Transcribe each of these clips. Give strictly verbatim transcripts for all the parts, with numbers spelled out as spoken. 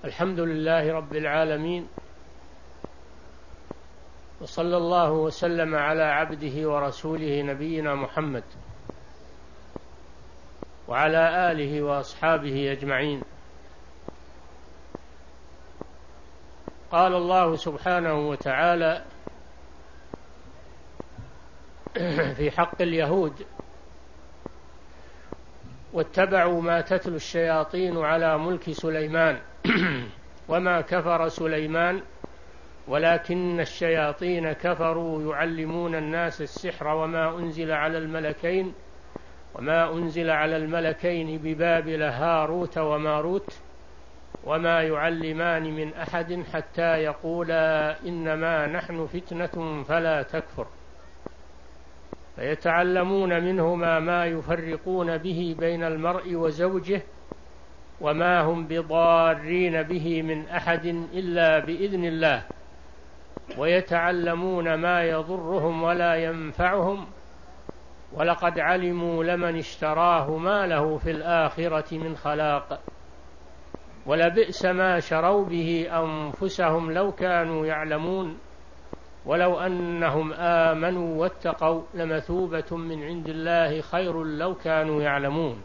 الحمد لله رب العالمين، وصلى الله وسلم على عبده ورسوله نبينا محمد وعلى آله وأصحابه أجمعين. قال الله سبحانه وتعالى في حق اليهود: واتبعوا ما تتلو الشياطين على ملك سليمان وما كفر سليمان ولكن الشياطين كفروا يعلمون الناس السحر وما أنزل على الملكين وما أنزل على الملكين ببابل هاروت وماروت وما يعلمان من أحد حتى يقولا إنما نحن فتنة فلا تكفر، فيتعلمون منهما ما يفرقون به بين المرء وزوجه وما هم بضارين به من أحد إلا بإذن الله، ويتعلمون ما يضرهم ولا ينفعهم، ولقد علموا لمن اشتراه ما له في الآخرة من خلاق، ولبئس ما شروا به أنفسهم لو كانوا يعلمون، ولو أنهم آمنوا واتقوا لمثوبة من عند الله خير لو كانوا يعلمون.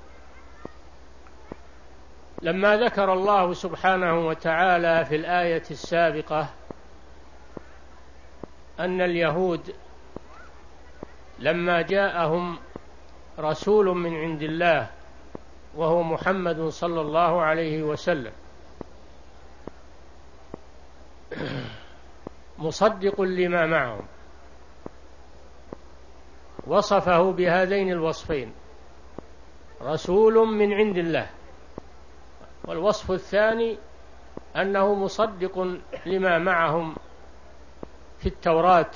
لما ذكر الله سبحانه وتعالى في الآية السابقة أن اليهود لما جاءهم رسول من عند الله وهو محمد صلى الله عليه وسلم مصدق لما معهم، وصفه بهذين الوصفين: رسول من عند الله، والوصف الثاني أنه مصدق لما معهم في التوراة،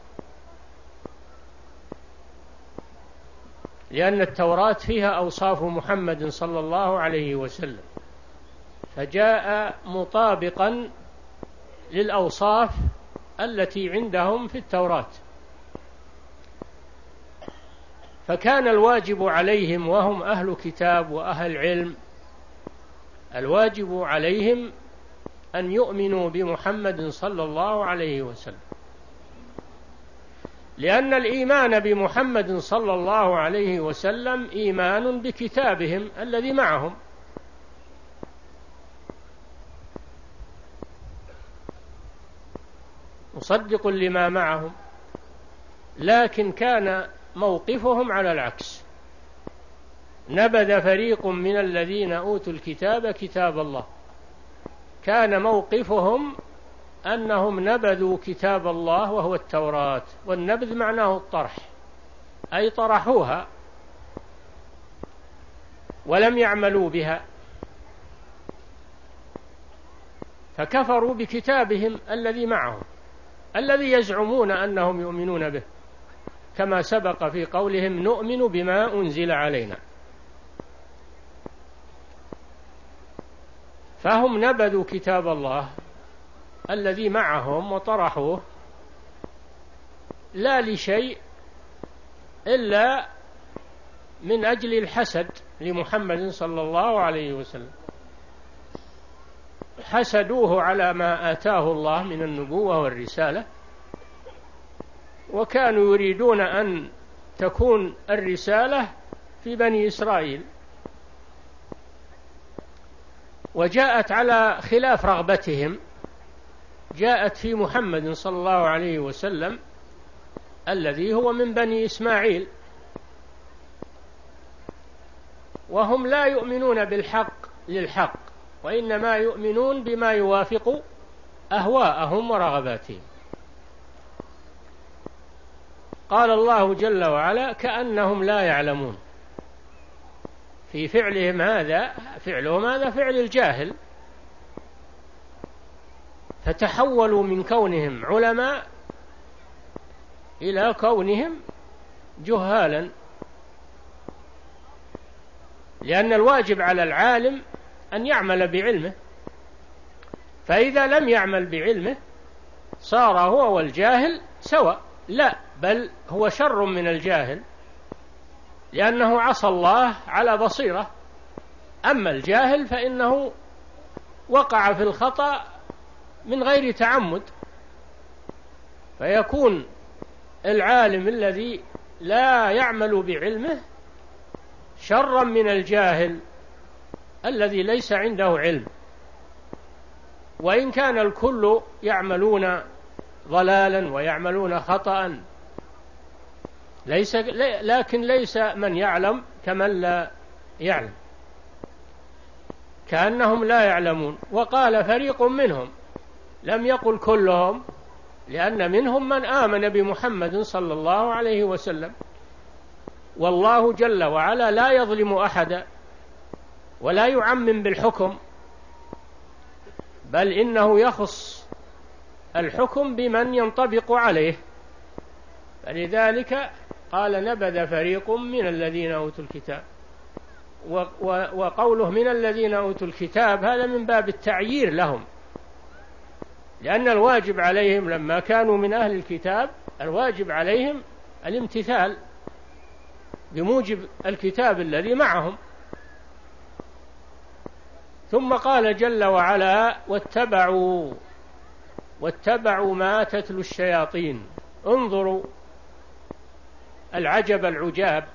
لأن التوراة فيها أوصاف محمد صلى الله عليه وسلم، فجاء مطابقا للأوصاف التي عندهم في التوراة. فكان الواجب عليهم وهم أهل كتاب وأهل علم، الواجب عليهم أن يؤمنوا بمحمد صلى الله عليه وسلم، لأن الإيمان بمحمد صلى الله عليه وسلم إيمان بكتابهم الذي معهم، مصدق لما معهم. لكن كان موقفهم على العكس: نبذ فريق من الذين أوتوا الكتاب كتاب الله. كان موقفهم أنهم نبذوا كتاب الله وهو التوراة، والنبذ معناه الطرح، أي طرحوها ولم يعملوا بها، فكفروا بكتابهم الذي معهم الذي يزعمون أنهم يؤمنون به، كما سبق في قولهم: نؤمن بما أنزل علينا. فهم نبذوا كتاب الله الذي معهم وطرحوه، لا لشيء إلا من أجل الحسد لمحمد صلى الله عليه وسلم، حسدوه على ما آتاه الله من النبوة والرسالة، وكانوا يريدون أن تكون الرسالة في بني إسرائيل، وجاءت على خلاف رغبتهم، جاءت في محمد صلى الله عليه وسلم الذي هو من بني إسماعيل، وهم لا يؤمنون بالحق للحق، وإنما يؤمنون بما يوافق أهواءهم ورغباتهم. قال الله جل وعلا: كأنهم لا يعلمون. في فعلهم هذا فعلهم هذا فعل الجاهل، فتحولوا من كونهم علماء إلى كونهم جهالا، لأن الواجب على العالم أن يعمل بعلمه، فإذا لم يعمل بعلمه صار هو والجاهل سواء. لا، بل هو شر من الجاهل، لأنه عصى الله على بصيرة. أما الجاهل فإنه وقع في الخطأ من غير تعمد، فيكون العالم الذي لا يعمل بعلمه شرا من الجاهل الذي ليس عنده علم، وإن كان الكل يعملون ضلالا ويعملون خطأ، ليس لكن ليس من يعلم كمن لا يعلم، كأنهم لا يعلمون. وقال فريق منهم، لم يقل كلهم، لأن منهم من آمن بمحمد صلى الله عليه وسلم، والله جل وعلا لا يظلم أحدا ولا يعمم بالحكم، بل إنه يخص الحكم بمن ينطبق عليه. فلذلك قال نبذ فريق من الذين أوتوا الكتاب، وقوله من الذين أوتوا الكتاب هذا من باب التعيير لهم، لأن الواجب عليهم لما كانوا من أهل الكتاب الواجب عليهم الامتثال بموجب الكتاب الذي معهم. ثم قال جل وعلا واتبعوا واتبعوا ما تتلو الشياطين. انظروا العجب العجاب،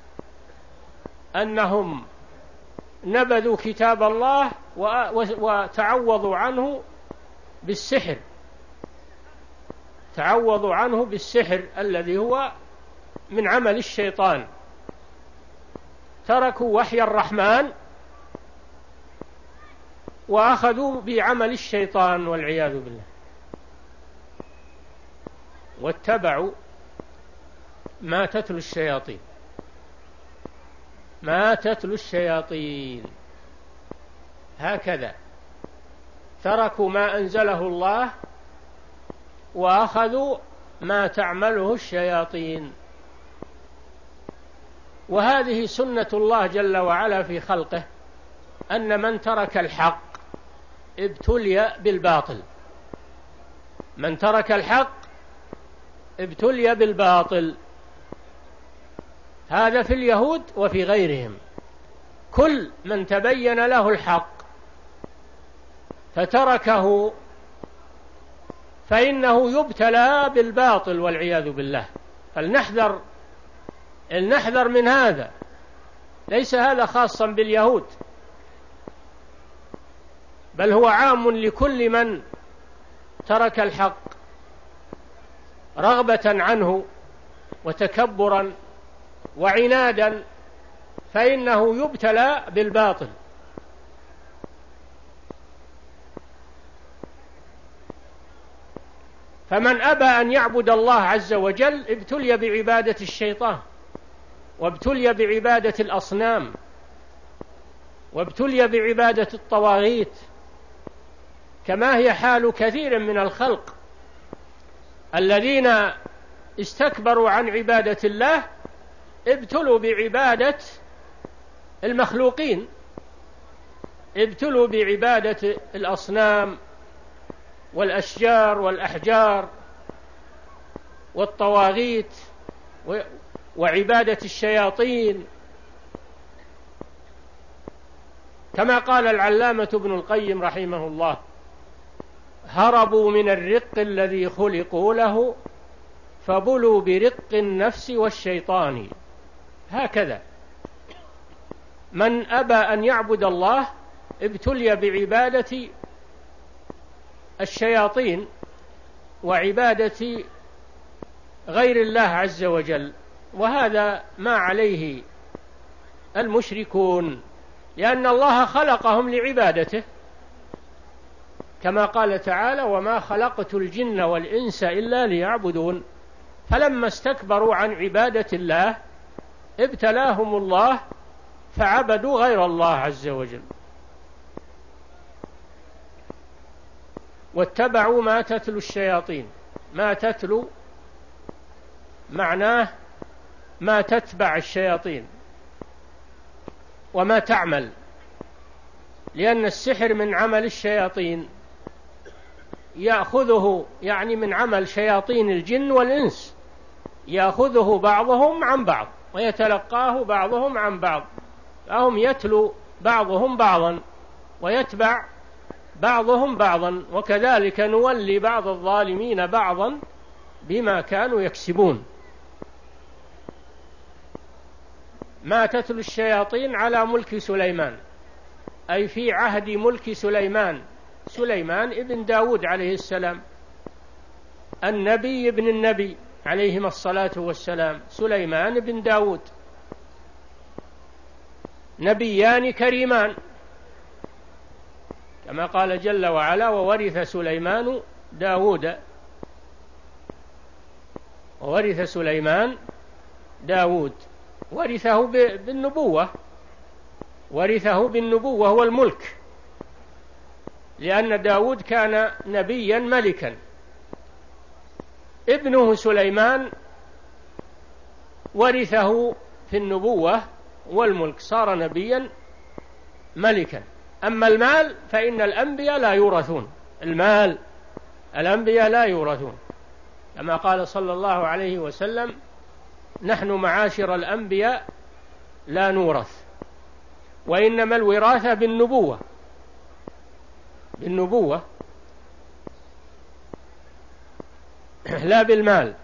أنهم نبذوا كتاب الله وتعوضوا عنه بالسحر، تعوضوا عنه بالسحر الذي هو من عمل الشيطان، تركوا وحي الرحمن وأخذوا بعمل الشيطان والعياذ بالله. واتبعوا ما تتلو الشياطين، ما تتلو الشياطين، هكذا تركوا ما أنزله الله وأخذوا ما تعمله الشياطين. وهذه سنة الله جل وعلا في خلقه، أن من ترك الحق ابتلي بالباطل، من ترك الحق ابتلي بالباطل، هذا في اليهود وفي غيرهم. كل من تبين له الحق فتركه فإنه يبتلى بالباطل والعياذ بالله. فلنحذر لنحذر من هذا، ليس هذا خاصا باليهود، بل هو عام لكل من ترك الحق رغبة عنه وتكبرا وعنادا، فإنه يبتلى بالباطل. فمن أبى أن يعبد الله عز وجل ابتلي بعبادة الشيطان، وابتلي بعبادة الأصنام، وابتلي بعبادة الطواغيت، كما هي حال كثير من الخلق الذين استكبروا عن عبادة الله، ابتلوا بعبادة المخلوقين، ابتلوا بعبادة الأصنام والأشجار والأحجار والطواغيت وعبادة الشياطين، كما قال العلامة ابن القيم رحمه الله: هربوا من الرق الذي خلقوا له فبلوا برق النفس والشيطان. هكذا من أبى أن يعبد الله ابتلي بعبادة الشياطين وعبادة غير الله عز وجل، وهذا ما عليه المشركون، لأن الله خلقهم لعبادته، كما قال تعالى: وما خلقت الجن والإنس إلا ليعبدون. فلما استكبروا عن عبادة الله ابتلاهم الله فعبدوا غير الله عز وجل. واتبعوا ما تتلو الشياطين. ما تتلو معناه ما تتبع الشياطين وما تعمل، لأن السحر من عمل الشياطين، يأخذه يعني من عمل شياطين الجن والإنس، يأخذه بعضهم عن بعض ويتلقاه بعضهم عن بعض، فهم يتلو بعضهم بعضا ويتبع بعضهم بعضا، وكذلك نولي بعض الظالمين بعضا بما كانوا يكسبون. ما تتلو الشياطين على ملك سليمان، أي في عهد ملك سليمان، سليمان ابن داود عليه السلام، النبي ابن النبي عليهما الصلاة والسلام، سليمان بن داود، نبيان كريمان، كما قال جل وعلا: وورث سليمان داود، وورث سليمان داود، ورثه بالنبوة، ورثه بالنبوة والملك، لأن داود كان نبيا ملكا. ابنه سليمان ورثه في النبوة والملك، صار نبيا ملكا. أما المال فإن الأنبياء لا يورثون، المال الأنبياء لا يورثون، كما قال صلى الله عليه وسلم: نحن معاشر الأنبياء لا نورث، وإنما الوراثة بالنبوة، بالنبوة لا بالمال،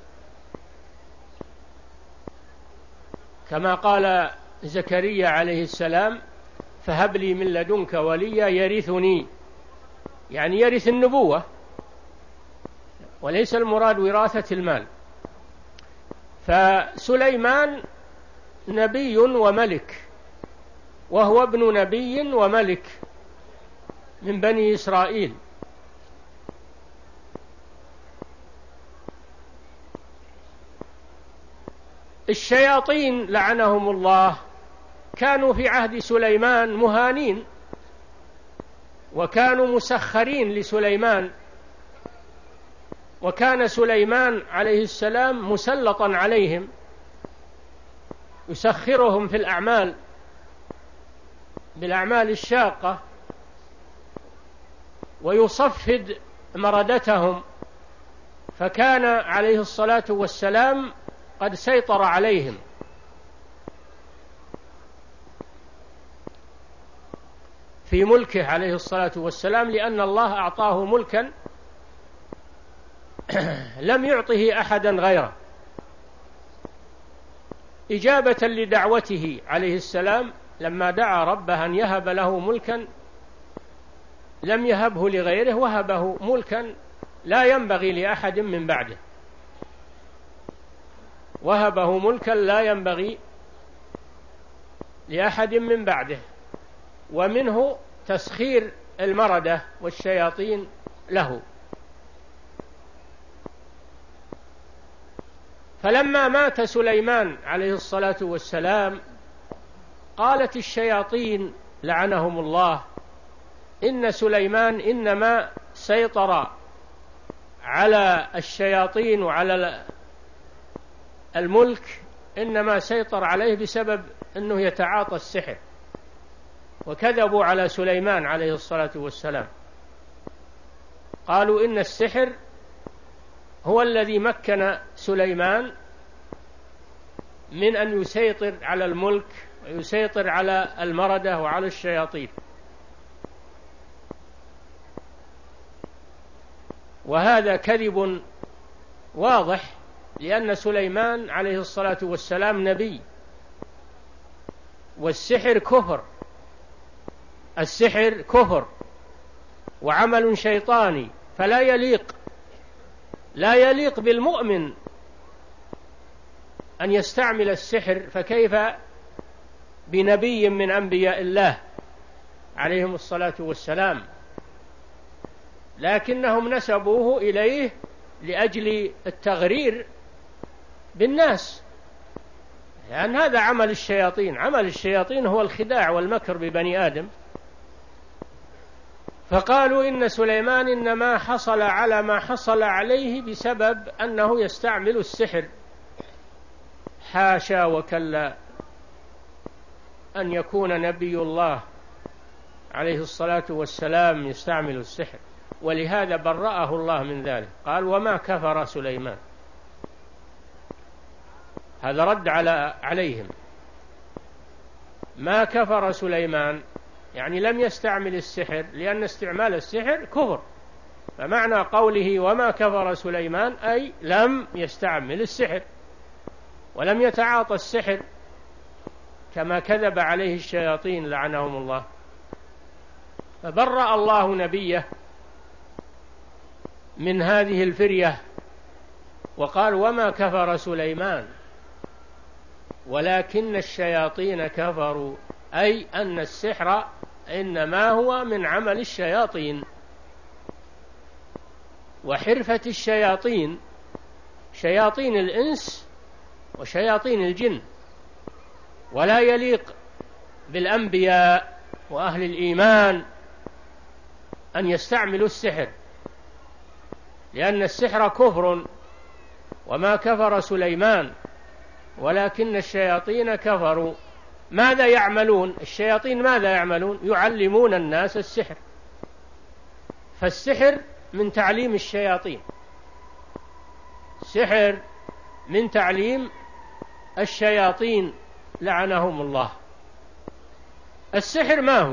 كما قال زكريا عليه السلام: فهب لي من لدنك وليا يرثني، يعني يرث النبوة، وليس المراد وراثة المال. فسليمان نبي وملك، وهو ابن نبي وملك من بني إسرائيل. الشياطين لعنهم الله كانوا في عهد سليمان مهانين، وكانوا مسخرين لسليمان، وكان سليمان عليه السلام مسلطا عليهم، يسخرهم في الأعمال، بالأعمال الشاقة، ويصفد مردتهم، فكان عليه الصلاة والسلام قد سيطر عليهم. في ملكه عليه الصلاة والسلام، لأن الله أعطاه ملكا لم يعطه أحدا غيره، إجابة لدعوته عليه السلام لما دعا ربه أن يهب له ملكا لم يهبه لغيره، وهبه ملكا لا ينبغي لأحد من بعده، وهبه ملكا لا ينبغي لأحد من بعده، ومنه تسخير المردة والشياطين له. فلما مات سليمان عليه الصلاة والسلام قالت الشياطين لعنهم الله: إن سليمان إنما سيطر على الشياطين وعلى الملك، إنما سيطر عليه بسبب أنه يتعاطى السحر. وكذبوا على سليمان عليه الصلاة والسلام، قالوا إن السحر هو الذي مكن سليمان من أن يسيطر على الملك ويسيطر على المردة وعلى الشياطين. وهذا كذب واضح، لأن سليمان عليه الصلاة والسلام نبي، والسحر كفر، السحر كفر وعمل شيطاني، فلا يليق لا يليق بالمؤمن أن يستعمل السحر، فكيف بنبي من أنبياء الله عليهم الصلاة والسلام؟ لكنهم نسبوه إليه لأجل التغرير بالناس، لأن يعني هذا عمل الشياطين، عمل الشياطين هو الخداع والمكر ببني آدم. فقالوا إن سليمان إنما حصل على ما حصل عليه بسبب أنه يستعمل السحر. حاشا وكلا أن يكون نبي الله عليه الصلاة والسلام يستعمل السحر، ولهذا برأه الله من ذلك، قال: وما كفر سليمان. هذا رد على عليهم، ما كفر سليمان، يعني لم يستعمل السحر، لأن استعمال السحر كفر. فمعنى قوله وما كفر سليمان أي لم يستعمل السحر ولم يتعاطى السحر كما كذب عليه الشياطين لعنهم الله. فبرأ الله نبيه من هذه الفرية وقال وما كفر سليمان ولكن الشياطين كفروا، أي أن السحر إنما هو من عمل الشياطين وحرفة الشياطين، شياطين الإنس وشياطين الجن. ولا يليق بالأنبياء وأهل الإيمان أن يستعملوا السحر، لأن السحر كفر. وما كفر سليمان ولكن الشياطين كفروا. ماذا يعملون الشياطين؟ ماذا يعملون؟ يعلمون الناس السحر. فالسحر من تعليم الشياطين، سحر من تعليم الشياطين لعنهم الله. السحر ما هو؟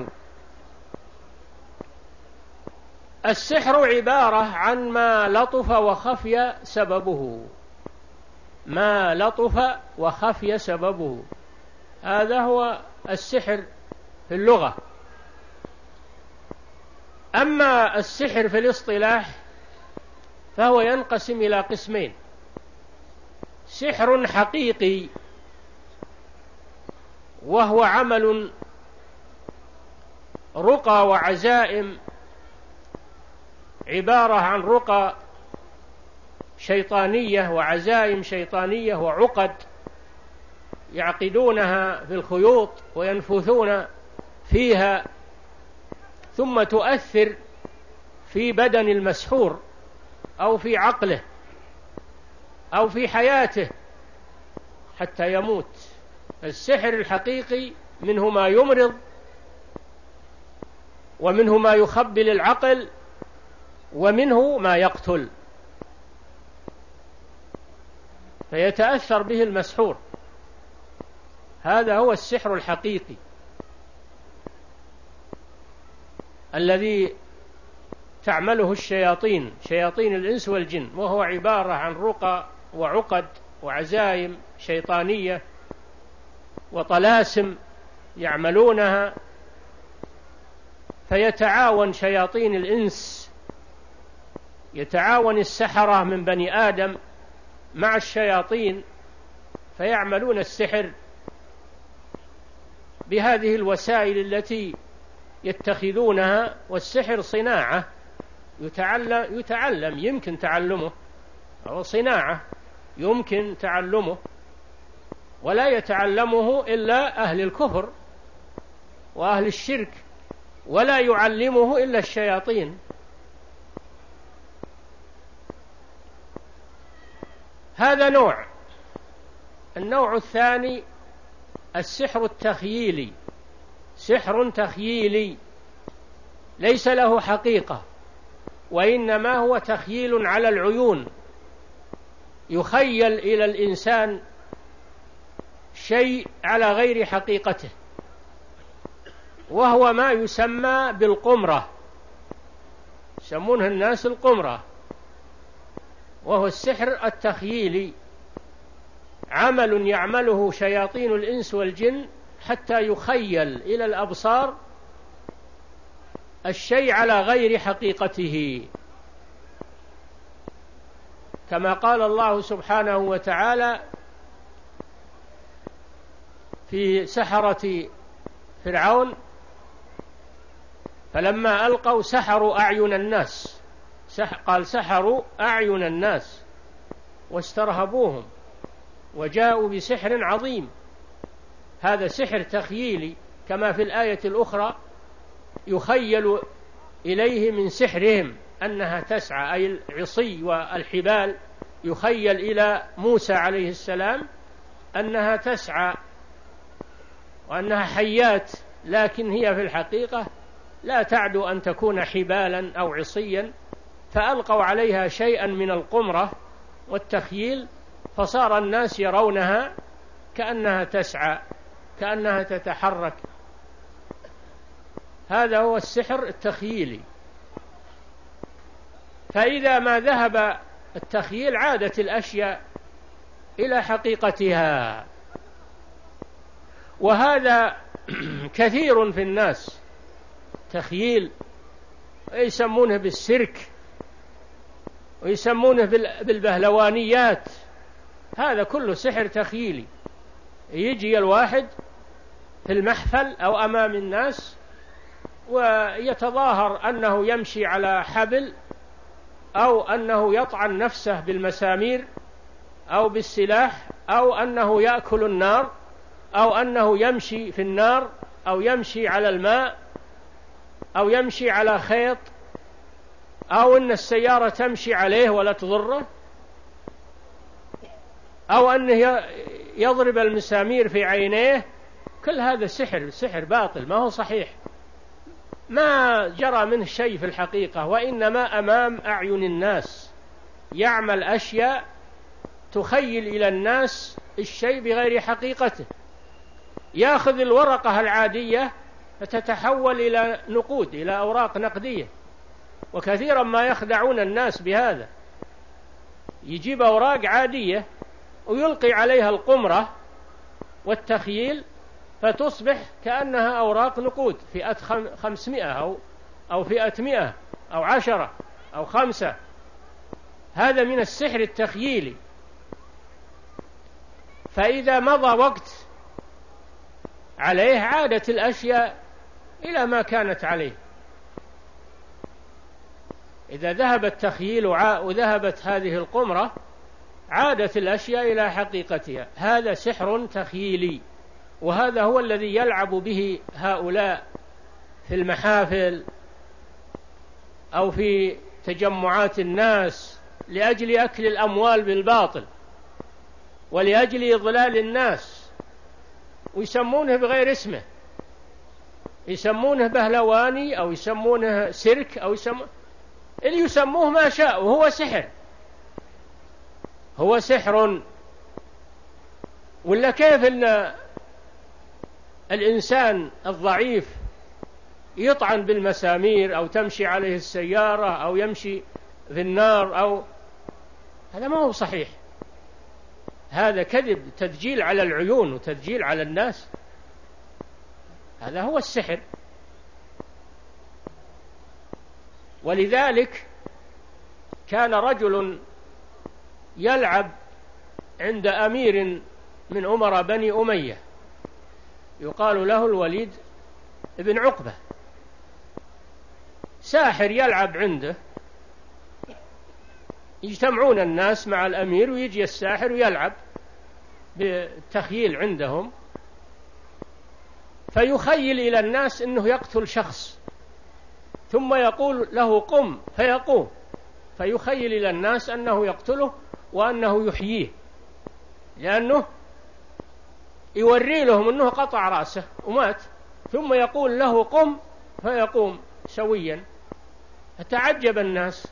السحر عبارة عن ما لطف وخفي سببه، ما لطف وخفي سببه، هذا هو السحر في اللغة. أما السحر في الاصطلاح فهو ينقسم إلى قسمين: سحر حقيقي وهو عمل رقى وعزائم، عبارة عن رقى شيطانية وعزائم شيطانية وعقد يعقدونها في الخيوط وينفثون فيها، ثم تؤثر في بدن المسحور أو في عقله أو في حياته حتى يموت. السحر الحقيقي منه ما يمرض ومنه ما يخبل العقل ومنه ما يقتل، فيتأثر به المسحور. هذا هو السحر الحقيقي الذي تعمله الشياطين، شياطين الإنس والجن، وهو عبارة عن رقى وعقد وعزائم شيطانية وطلاسم يعملونها. فيتعاون شياطين الإنس، يتعاون السحرة من بني آدم مع الشياطين فيعملون السحر بهذه الوسائل التي يتخذونها. والسحر صناعة يتعلم, يتعلم يمكن تعلمه، أو صناعة يمكن تعلمه، ولا يتعلمه إلا أهل الكفر وأهل الشرك، ولا يعلمه إلا الشياطين. هذا نوع. النوع الثاني السحر التخييلي، سحر تخييلي ليس له حقيقة، وإنما هو تخييل على العيون، يخيل إلى الإنسان شيء على غير حقيقته، وهو ما يسمى بالقمرة، يسمونه الناس القمرة، وهو السحر التخييلي، عمل يعمله شياطين الإنس والجن حتى يخيل إلى الأبصار الشيء على غير حقيقته، كما قال الله سبحانه وتعالى في سحرة فرعون: فلما ألقوا سحروا أعين الناس، قال سحروا أعين الناس واسترهبوهم وجاءوا بسحر عظيم. هذا سحر تخييلي، كما في الآية الأخرى: يخيل إليه من سحرهم أنها تسعى، أي العصي والحبال، يخيل إلى موسى عليه السلام أنها تسعى وأنها حيات، لكن هي في الحقيقة لا تعدو أن تكون حبالا أو عصيا، فألقوا عليها شيئا من القمرة والتخييل، فصار الناس يرونها كأنها تسعى، كأنها تتحرك. هذا هو السحر التخييلي. فإذا ما ذهب التخييل عادت الأشياء إلى حقيقتها، وهذا كثير في الناس تخييل، يسمونه بالسيرك ويسمونه بالبهلوانيات، هذا كله سحر تخييلي. يجي الواحد في المحفل أو أمام الناس ويتظاهر أنه يمشي على حبل، أو أنه يطعن نفسه بالمسامير أو بالسلاح، أو أنه يأكل النار، أو أنه يمشي في النار، أو يمشي على الماء، أو يمشي على خيط، أو أن السيارة تمشي عليه ولا تضره، أو أنه يضرب المسامير في عينيه. كل هذا سحر، سحر باطل ما هو صحيح، ما جرى منه شيء في الحقيقة، وإنما أمام أعين الناس يعمل أشياء تخيل إلى الناس الشيء بغير حقيقته. يأخذ الورقة العادية فتتحول إلى نقود، إلى أوراق نقدية، وكثيرا ما يخدعون الناس بهذا. يجيب أوراق عادية ويلقي عليها القمرة والتخييل فتصبح كأنها أوراق نقود، فئة خمسمائة أو أو فئة مئة أو عشرة أو خمسة. هذا من السحر التخييلي. فإذا مضى وقت عليه عادت الأشياء إلى ما كانت عليه. إذا ذهب التخييل وذهبت هذه القمرة عادت الأشياء إلى حقيقتها. هذا سحر تخييلي، وهذا هو الذي يلعب به هؤلاء في المحافل أو في تجمعات الناس لأجل أكل الأموال بالباطل ولأجل إضلال الناس، ويسمونه بغير اسمه، يسمونه بهلواني أو يسمونه سيرك أو يسمونه اللي يسموه ما شاء، وهو سحر، هو سحر. ولا كيف أن الإنسان الضعيف يطعن بالمسامير أو تمشي عليه السيارة أو يمشي في النار، أو هذا ما هو صحيح، هذا كذب، تدجيل على العيون وتدجيل على الناس، هذا هو السحر. ولذلك كان رجل يلعب عند أمير من أمراء بني أمية يقال له الوليد بن عقبة، ساحر يلعب عنده، يجتمعون الناس مع الأمير ويجي الساحر ويلعب بالتخييل عندهم، فيخيل إلى الناس أنه يقتل شخص، ثم يقول له قم فيقوم، فيخيل إلى الناس أنه يقتله وأنه يحييه، لأنه يوري لهم أنه قطع رأسه ومات، ثم يقول له قم فيقوم سويا. فتعجب الناس،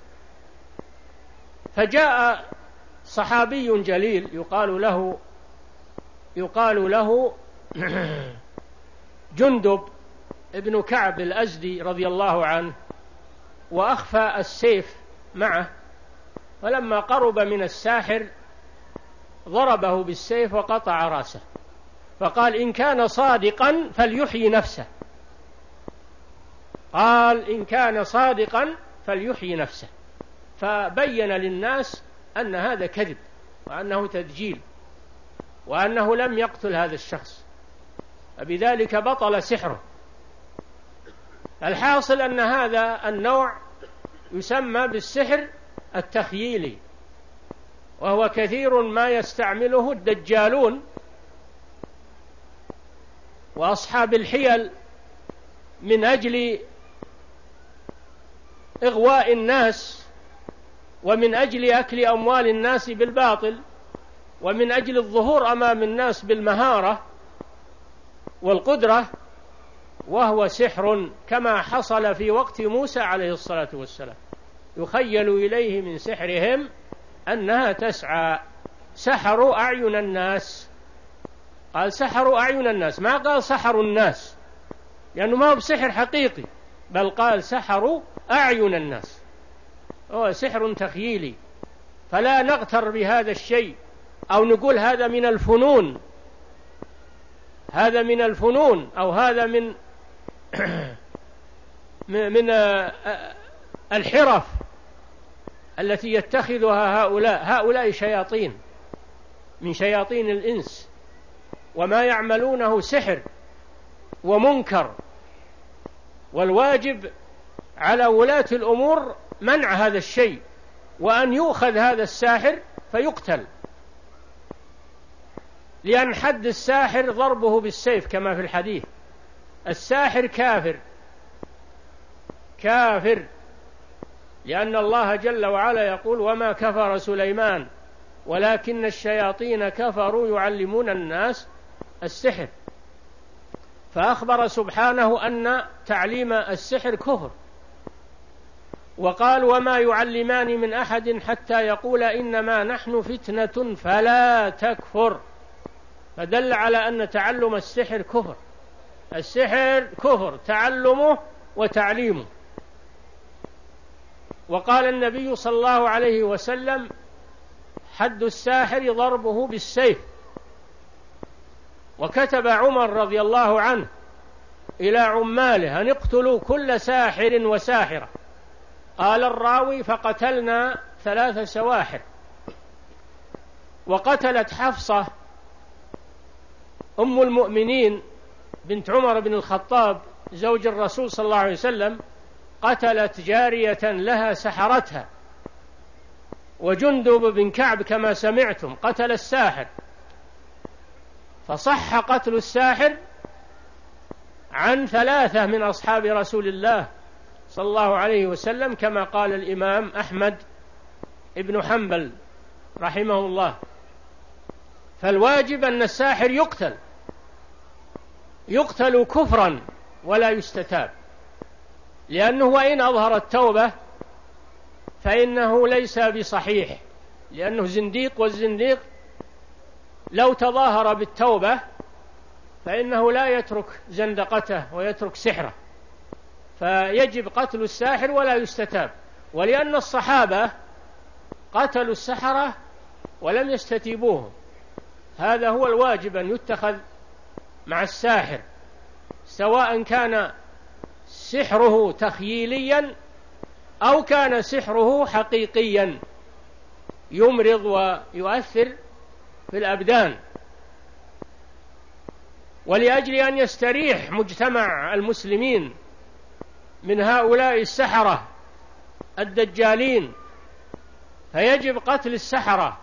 فجاء صحابي جليل يقال له يقال له جندب ابن كعب الأزدي رضي الله عنه، وأخفى السيف معه، فلما قرب من الساحر ضربه بالسيف وقطع رأسه، فقال إن كان صادقا فليحيي نفسه، قال إن كان صادقا فليحيي نفسه، فبين للناس أن هذا كذب وأنه تدجيل وأنه لم يقتل هذا الشخص، فبذلك بطل سحره. الحاصل أن هذا النوع يسمى بالسحر التخييلي، وهو كثير ما يستعمله الدجالون وأصحاب الحيل من أجل إغواء الناس، ومن أجل أكل أموال الناس بالباطل، ومن أجل الظهور أمام الناس بالمهارة والقدرة، وهو سحر كما حصل في وقت موسى عليه الصلاة والسلام، يخيل إليه من سحرهم أنها تسعى. سحروا أعين الناس، قال سحروا أعين الناس، ما قال سحروا الناس، لأنه ما هو بسحر حقيقي، بل قال سحروا أعين الناس، هو سحر تخييلي. فلا نغتر بهذا الشيء أو نقول هذا من الفنون، هذا من الفنون أو هذا من من الحرف التي يتخذها هؤلاء. هؤلاء شياطين من شياطين الإنس، وما يعملونه سحر ومنكر، والواجب على ولاة الأمور منع هذا الشيء، وأن يؤخذ هذا الساحر فيقتل، لأن حد الساحر ضربه بالسيف كما في الحديث. الساحر كافر كافر، لأن الله جل وعلا يقول وما كفر سليمان ولكن الشياطين كفروا يعلمون الناس السحر، فأخبر سبحانه أن تعليم السحر كفر، وقال وما يعلمان من أحد حتى يقول إنما نحن فتنة فلا تكفر، فدل على أن تعلم السحر كفر. السحر كفر، تعلمه وتعليمه. وقال النبي صلى الله عليه وسلم حد الساحر ضربه بالسيف. وكتب عمر رضي الله عنه إلى عماله أن اقتلوا كل ساحر وساحرة. قال الراوي فقتلنا ثلاث سواحر. وقتلت حفصة أم المؤمنين بنت عمر بن الخطاب زوج الرسول صلى الله عليه وسلم، قتلت جارية لها سحرتها. وجندب بن كعب كما سمعتم قتل الساحر. فصح قتل الساحر عن ثلاثة من أصحاب رسول الله صلى الله عليه وسلم، كما قال الإمام أحمد ابن حنبل رحمه الله. فالواجب أن الساحر يقتل، يقتل كفرا ولا يستتاب، لأنه وإن أظهر التوبة فإنه ليس بصحيح، لأنه زنديق، والزنديق لو تظاهر بالتوبة فإنه لا يترك زندقته ويترك سحره، فيجب قتل الساحر ولا يستتاب. ولأن الصحابة قتلوا السحرة ولم يستتيبوهم، هذا هو الواجب أن يتخذ مع الساحر، سواء كان سحره تخييليا أو كان سحره حقيقيا يمرض ويؤثر في الأبدان. ولأجل أن يستريح مجتمع المسلمين من هؤلاء السحرة الدجالين فيجب قتل السحرة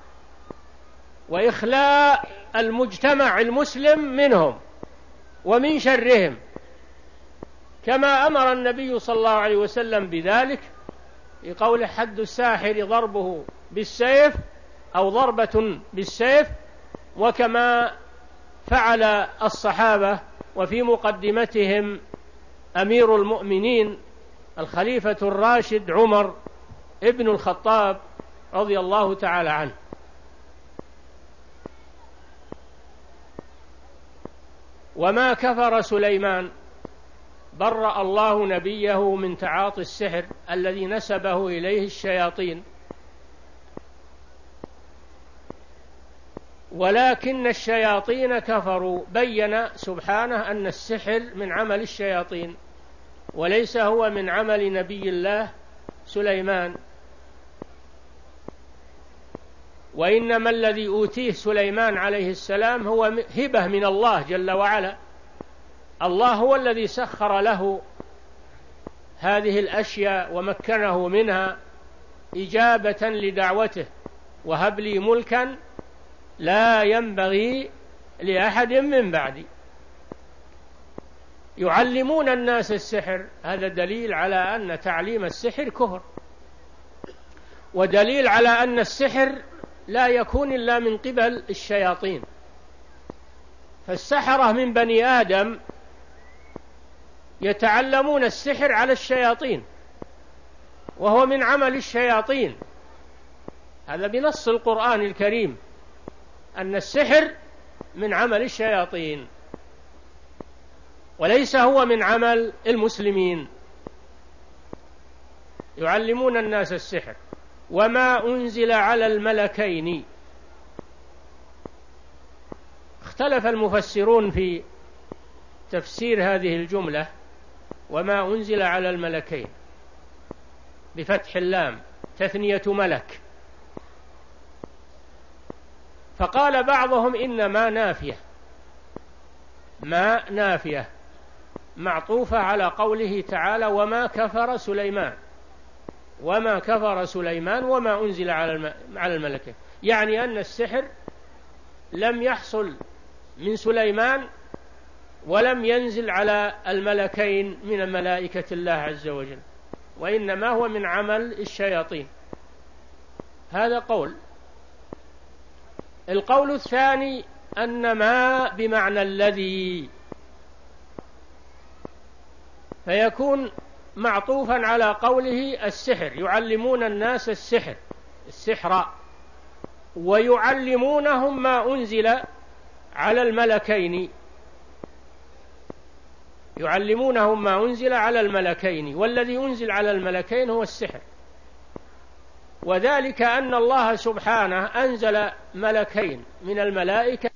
وإخلاء المجتمع المسلم منهم ومن شرهم، كما أمر النبي صلى الله عليه وسلم بذلك بقول حد الساحر ضربه بالسيف أو ضربة بالسيف، وكما فعل الصحابة وفي مقدمتهم أمير المؤمنين الخليفة الراشد عمر ابن الخطاب رضي الله تعالى عنه. وما كفر سليمان، برأ الله نبيه من تعاطي السحر الذي نسبه إليه الشياطين، ولكن الشياطين كفروا. بين سبحانه أن السحر من عمل الشياطين وليس هو من عمل نبي الله سليمان، وإنما الذي أوتيه سليمان عليه السلام هو هبة من الله جل وعلا. الله هو الذي سخر له هذه الأشياء ومكنه منها إجابة لدعوته: وهب لي ملكا لا ينبغي لأحد من بعدي. يعلمون الناس السحر، هذا دليل على أن تعليم السحر كفر، ودليل على أن السحر لا يكون إلا من قبل الشياطين. فالسحرة من بني آدم يتعلمون السحر على الشياطين، وهو من عمل الشياطين، هذا بنص القرآن الكريم أن السحر من عمل الشياطين. وليس هو من عمل المسلمين. يعلمون الناس السحر. وما أنزل على الملكين. اختلف المفسرون في تفسير هذه الجملة وما أنزل على الملكين بفتح اللام، تثنية ملك. فقال بعضهم إن ما نافية، ما نافية معطوفة على قوله تعالى وما كفر سليمان، وما كفر سليمان وما أنزل على الملكين، يعني أن السحر لم يحصل من سليمان ولم ينزل على الملكين من ملائكة الله عز وجل، وإنما هو من عمل الشياطين. هذا قول. القول الثاني أن ما بمعنى الذي، فيكون معطوفا على قوله السحر، يعلمون الناس السحر السحر ويعلمونهم ما أنزل على الملكين، يعلمونهم ما أنزل على الملكين، والذي أنزل على الملكين هو السحر. وذلك أن الله سبحانه أنزل ملكين من الملائكة